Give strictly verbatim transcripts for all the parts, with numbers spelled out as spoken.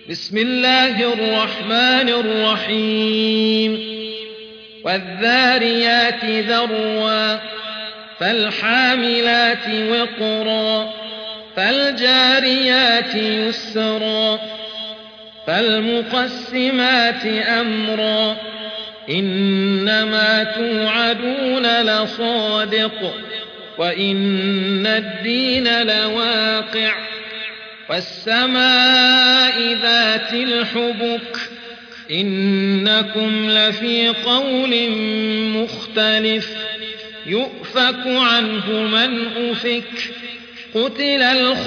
بسم الله الرحمن الرحيم والذاريات ذروا فالحاملات وقرا فالجاريات يسرا فالمقسمات أمرا إنما توعدون لصادق وإن الدين لواقع والسماء ذات الحبك إنكم لفي قول مختلف يؤفك عنه من أفك قتل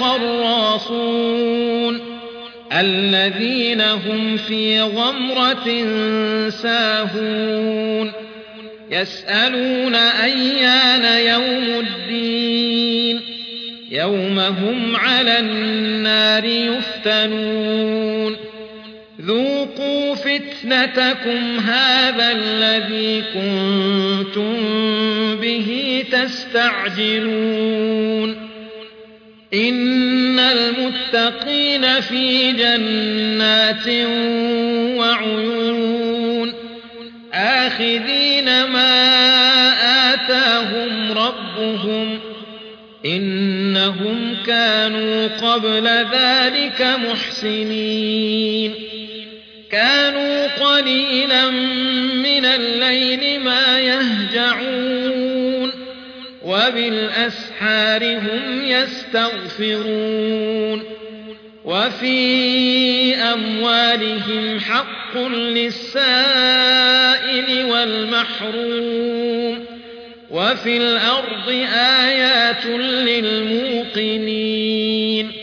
الخراصون الذين هم في غمرة ساهون يسألون أيان يوم الدين يوم هم على النار يفتنون ذوقوا فتنتكم هذا الذي كنتم به تستعجلون إن المتقين في جنات وعيون آخذين ما آتاهم ربهم إنهم كانوا قبل ذلك محسنين كانوا قليلا من الليل ما يهجعون وبالأسحار هم يستغفرون وفي أموالهم حق للسائل والمحروم وفي الأرض آيات للموقنين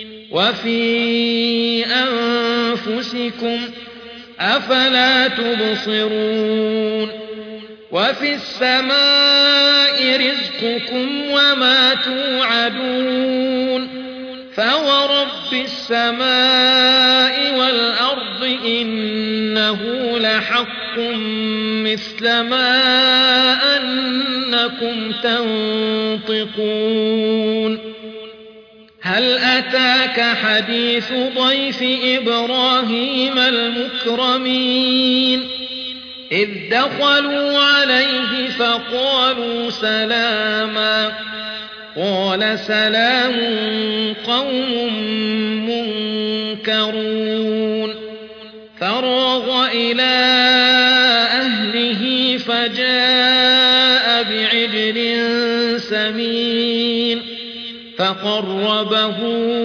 وفي أنفسكم أفلا تبصرون وفي السماء رزقكم وما توعدون فورب السماء والأرض إنه لحق مثل ما أنكم تنطقون هل أتاك حديث ضيف إبراهيم المكرمين إذ دخلوا عليه فقالوا سلاما قال سلام قوم منكرون فراغ إلى أهله فجاء بعجل سمين فقربه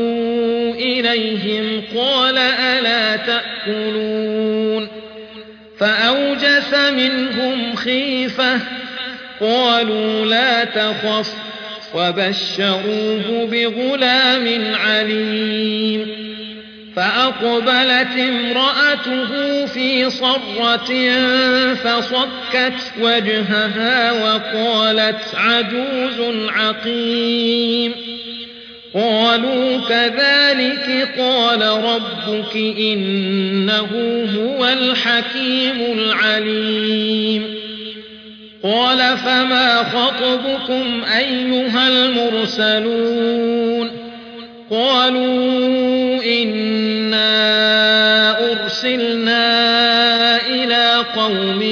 إليهم قال ألا تأكلون فأوجس منهم خيفة قالوا لا تخف وبشروه بغلام عليم فأقبلت امرأته في صرة فصكت وجهها وقالت عجوز عقيم قالوا كذلك قال ربك إنه هو الحكيم العليم قال فما خطبكم أيها المرسلون قالوا إنا أرسلنا إلى قوم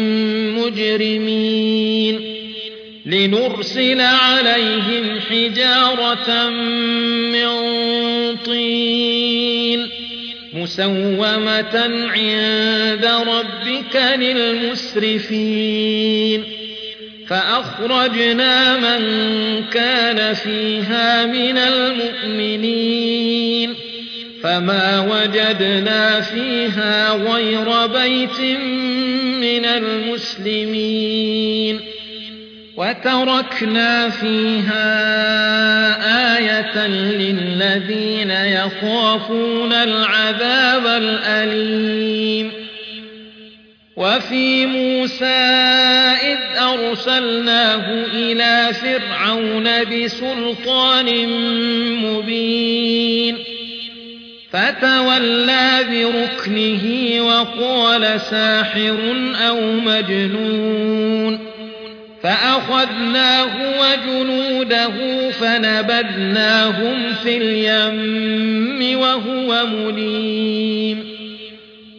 مجرمين لنرسل عليهم حجارة من طين مسومة عند ربك للمسرفين فأخرجنا من كان فيها من المؤمنين فما وجدنا فيها غير بيت من المسلمين وتركنا فيها آية للذين يخافون العذاب الأليم وفي موسى إذ أرسلناه إلى فرعون بسلطان مبين فتولى بركنه وقال ساحر أو مجنون فأخذناه وجنوده فنبذناهم في اليم وهو مليم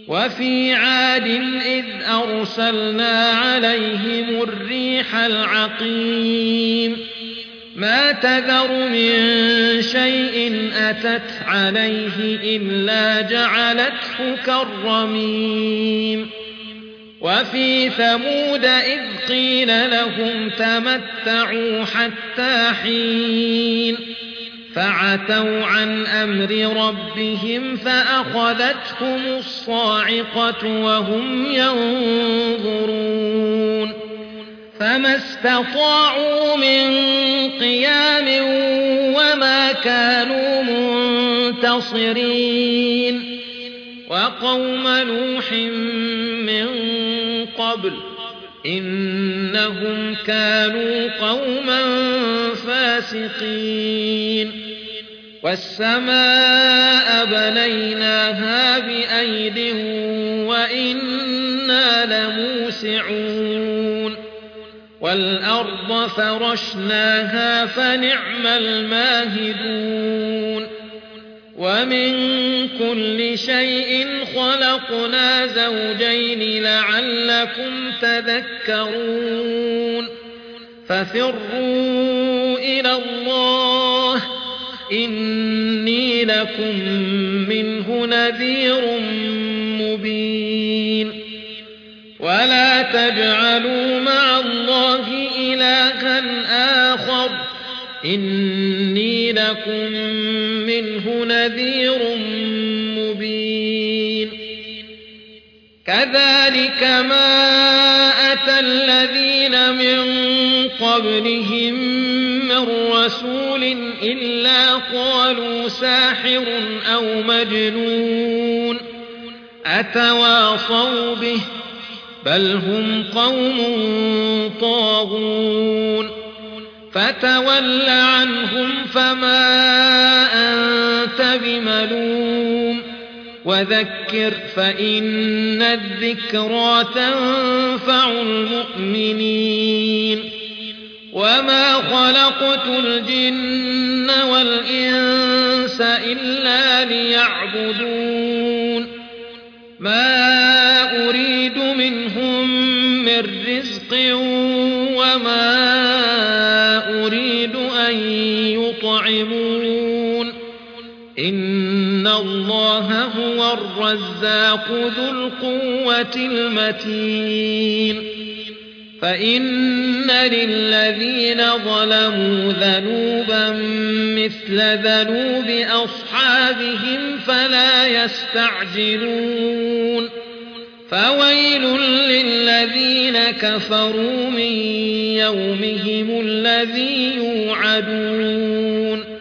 وفي عاد إذ أرسلنا عليهم الريح العقيم ما تذر من شيء أتت عليه إلا جعلته كالرميم وفي ثمود إذ قيل لهم تمتعوا حتى حين فعتوا عن أمر ربهم فأخذتهم الصاعقة وهم ينظرون فما استطاعوا من قيام وما كانوا منتصرين وقوم نوح من قبل إنهم كانوا قوما فاسقين والسماء بنيناها بأيد وإنا لموسعون والأرض فرشناها فنعم الماهدون ومن كل شيء خلقنا زوجين لعلكم تذكرون ففروا إلى الله إني لكم منه نذير مبين ولا تجعلوا مع الله إلها آخر إني لكم منه نذير مبين كذلك ما أتى الذين من قبلهم من رسول إلا قالوا ساحر أو مجنون أتواصوا به بل هم قوم طاغون فتول عنهم فما أنت بملوم وذكر فإن الذكرى تنفع المؤمنين وما خلقت الجن والإنس إلا ليعبدون ما أريد منهم من رزق وما أريد أن يطعمون إن الله هو الرزاق ذو القوة المتين فإن للذين ظلموا ذنوبا مثل ذنوب أصحابهم فلا يستعجلون فويل للذين كفروا من يومهم الذي يوعدون